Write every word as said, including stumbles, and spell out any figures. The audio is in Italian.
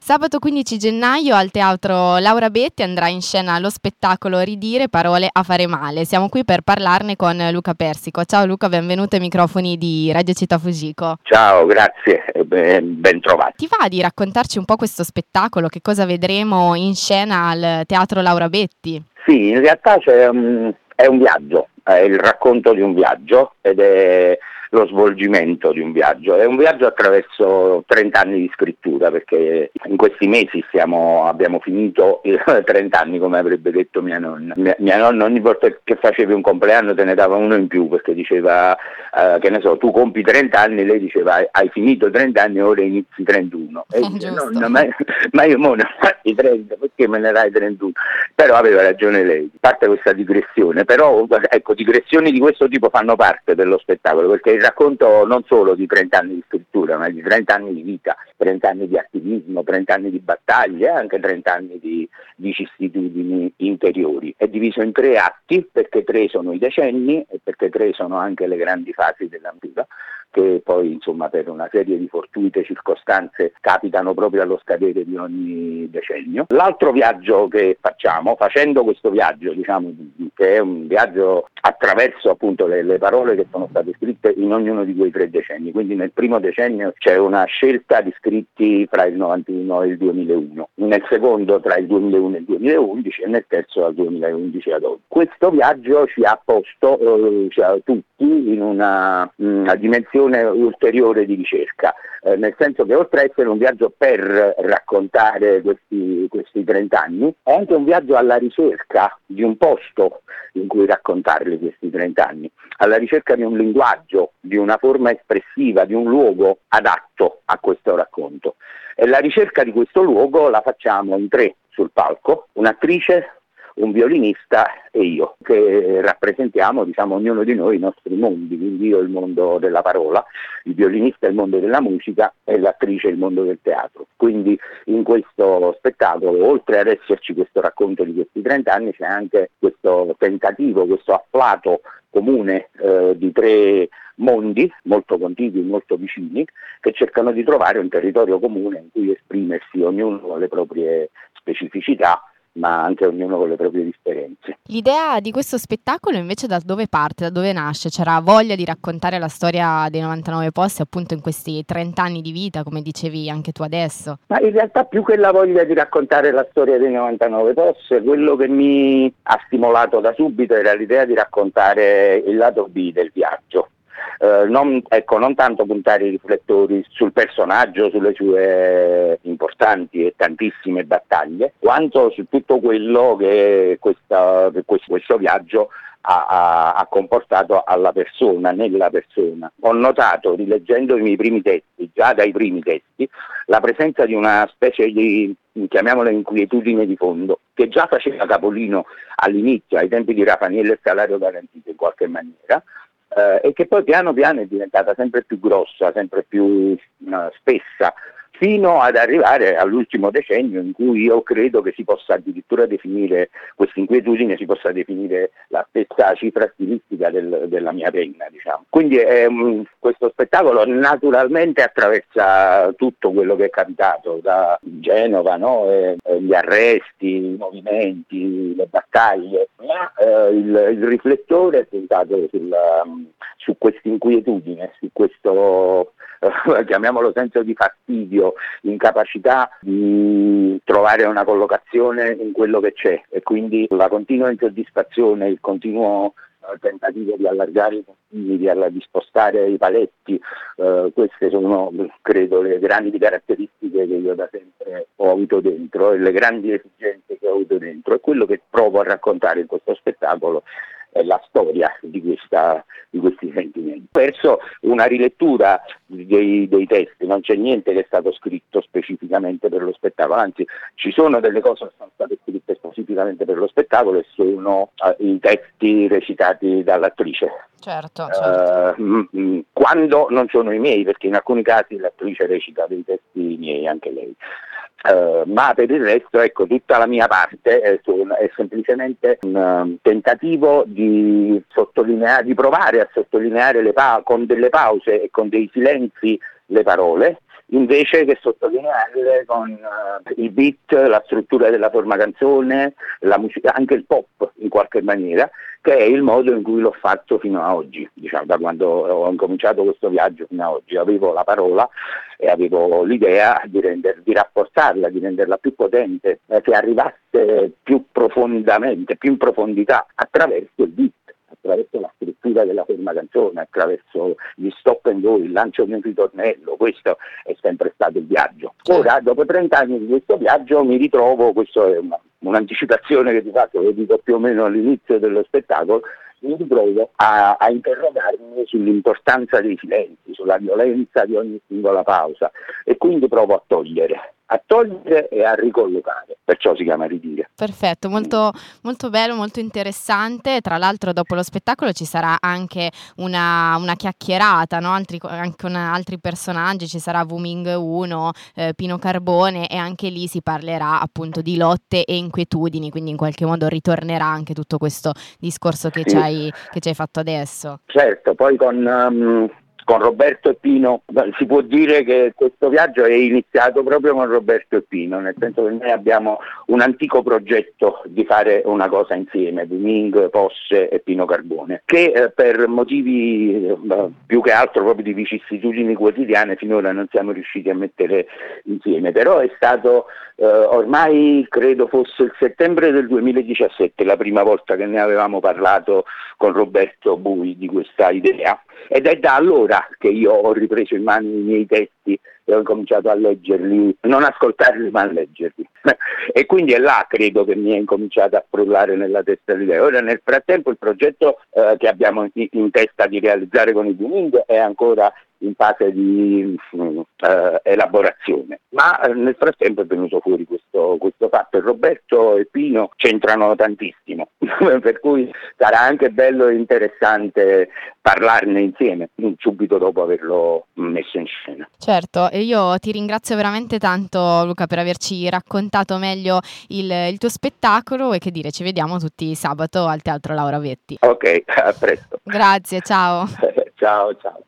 Sabato quindici gennaio al Teatro Laura Betti andrà in scena lo spettacolo Ridire parole a fare male. Siamo qui per parlarne con Luca Persico. Ciao Luca, benvenuto ai microfoni di Radio Città Fujiko. Ciao, grazie e ben, ben trovati. Ti va di raccontarci un po' questo spettacolo? Che cosa vedremo in scena al Teatro Laura Betti? Sì, in realtà c'è un, è un viaggio, è il racconto di un viaggio ed è lo svolgimento di un viaggio. È un viaggio attraverso trenta anni di scrittura, perché in questi mesi siamo, abbiamo finito trenta anni, come avrebbe detto mia nonna. Mia, mia nonna ogni volta che facevi un compleanno te ne dava uno in più, perché diceva, eh, che ne so, tu compi trenta anni, lei diceva hai finito trenta anni, ora inizi trentuno. E dice, nonna, ma, ma io mo ne ho fatti trenta, perché me ne dai trentuno? Però aveva ragione lei. Parte questa digressione, però ecco, digressioni di questo tipo fanno parte dello spettacolo, perché il racconto non solo di trenta anni di scrittura, ma di trenta anni di vita, trenta anni di attivismo, trenta anni di battaglie e anche trenta anni di vicissitudini interiori. È diviso in tre atti, perché tre sono i decenni e perché tre sono anche le grandi fasi della vita, che poi insomma per una serie di fortuite circostanze capitano proprio allo scadere di ogni decennio. L'altro viaggio che facciamo, facendo questo viaggio, diciamo che è un viaggio attraverso appunto le, le parole che sono state scritte in ognuno di quei tre decenni, quindi nel primo decennio c'è una scelta di scritti fra il novantuno e il duemilauno, nel secondo tra il duemilauno e il duemilaundici e nel terzo dal duemilaundici ad oggi. Questo viaggio ci ha posto eh, cioè, tutti in una, una dimensione ulteriore di ricerca, eh, nel senso che oltre a essere un viaggio per raccontare questi, questi trenta anni, è anche un viaggio alla ricerca di un posto in cui raccontarli questi trenta anni, alla ricerca di un linguaggio, di una forma espressiva, di un luogo adatto a questo racconto. E la ricerca di questo luogo la facciamo in tre sul palco, un'attrice, un violinista e io, che rappresentiamo, diciamo, ognuno di noi i nostri mondi, quindi io il mondo della parola, il violinista il mondo della musica e l'attrice il mondo del teatro. Quindi in questo spettacolo, oltre ad esserci questo racconto di questi trenta anni, c'è anche questo tentativo, questo afflato comune eh, di tre mondi molto contigui, molto vicini, che cercano di trovare un territorio comune in cui esprimersi ognuno con le proprie specificità, ma anche ognuno con le proprie differenze. L'idea di questo spettacolo invece da dove parte, da dove nasce? C'era voglia di raccontare la storia dei novantanove posti appunto in questi trenta anni di vita, come dicevi anche tu adesso? Ma in realtà più che la voglia di raccontare la storia dei novantanove posti, quello che mi ha stimolato da subito era l'idea di raccontare il lato B del viaggio. Uh, non, ecco, non tanto puntare i riflettori sul personaggio, sulle sue importanti e tantissime battaglie, quanto su tutto quello che, questa, che questo, questo viaggio ha, ha, ha comportato alla persona, nella persona. Ho notato, rileggendo i miei primi testi, già dai primi testi, la presenza di una specie di, chiamiamola inquietudine di fondo, che già faceva capolino all'inizio, ai tempi di Raffaele e Salario Garantito in qualche maniera, Uh, e che poi piano piano è diventata sempre più grossa, sempre più uh, spessa, fino ad arrivare all'ultimo decennio in cui io credo che si possa addirittura definire, questa inquietudine si possa definire la stessa cifra stilistica del, della mia penna, diciamo. Quindi è, um, questo spettacolo naturalmente attraversa tutto quello che è capitato, da Genova, no? e, e gli arresti, i movimenti, le battaglie, ma eh, il, il riflettore è puntato sul, um, su questa inquietudine, su questo eh, chiamiamolo senso di fastidio, incapacità di trovare una collocazione in quello che c'è, e quindi la continua insoddisfazione, il continuo eh, tentativo di allargare i confini, di, alla, di spostare i paletti, eh, queste sono credo le grandi caratteristiche che io da sempre ho avuto dentro e le grandi esigenze che ho avuto dentro, e quello che provo a raccontare in questo spettacolo è la storia di, questa, di questi sentimenti. Verso una rilettura dei, dei testi, non c'è niente che è stato scritto specificamente per lo spettacolo, anzi ci sono delle cose che sono state scritte specificamente per lo spettacolo e sono uh, i testi recitati dall'attrice. Certo, certo. Uh, m- quando non sono i miei, perché in alcuni casi l'attrice recita dei testi miei, anche lei. Uh, ma per il resto, ecco, tutta la mia parte è, è semplicemente un um, tentativo di sottolineare, di provare a sottolineare le pa- con delle pause e con dei silenzi le parole, invece che sottolinearle con uh, il beat, la struttura della forma canzone, la musica, anche il pop in qualche maniera, che è il modo in cui l'ho fatto fino a oggi, diciamo, da quando ho incominciato questo viaggio fino a oggi. Avevo la parola e avevo l'idea di, render, di rafforzarla, di renderla più potente, eh, che arrivasse più profondamente, più in profondità attraverso il beat, attraverso la scrittura della forma canzone, attraverso gli stop and go, il lancio di un ritornello. Questo è sempre stato il viaggio. Ora, dopo trenta anni di questo viaggio, mi ritrovo, questo è una, un'anticipazione che di fatto lo dico più o meno all'inizio dello spettacolo, mi ritrovo a, a interrogarmi sull'importanza dei silenzi, sulla violenza di ogni singola pausa, e quindi provo a togliere, a togliere e a ricollocare, perciò si chiama ridire. Perfetto, molto, molto bello, molto interessante. Tra l'altro dopo lo spettacolo ci sarà anche una, una chiacchierata, no? Altri, anche con altri personaggi, ci sarà Wuming uno, eh, Pino Carbone, e anche lì si parlerà appunto di lotte e inquietudini, quindi in qualche modo ritornerà anche tutto questo discorso che, sì, ci, hai, che ci hai fatto adesso. Certo, poi con... Um... Con Roberto e Pino si può dire che questo viaggio è iniziato proprio con Roberto e Pino, nel senso che noi abbiamo un antico progetto di fare una cosa insieme, Wuming, Posse e Pino Carbone, che eh, per motivi eh, più che altro proprio di vicissitudini quotidiane finora non siamo riusciti a mettere insieme, però è stato eh, ormai credo fosse il settembre del duemiladiciassette la prima volta che ne avevamo parlato con Roberto Bui di questa idea, ed è da allora che io ho ripreso in mano i miei testi e ho cominciato a leggerli, non ascoltarli ma a leggerli. E quindi è là credo che mi è incominciata a frullare nella testa l'idea. Ora nel frattempo il progetto eh, che abbiamo in, in testa di realizzare con i Wuming è ancora in fase di uh, elaborazione, ma uh, nel frattempo è venuto fuori questo, questo fatto, e Roberto e Pino c'entrano tantissimo per cui sarà anche bello e interessante parlarne insieme subito dopo averlo messo in scena. Certo, e io ti ringrazio veramente tanto, Luca, per averci raccontato meglio il, il tuo spettacolo, e che dire, ci vediamo tutti sabato al Teatro Laura Vetti. Ok, a presto. Grazie, ciao. Ciao, ciao.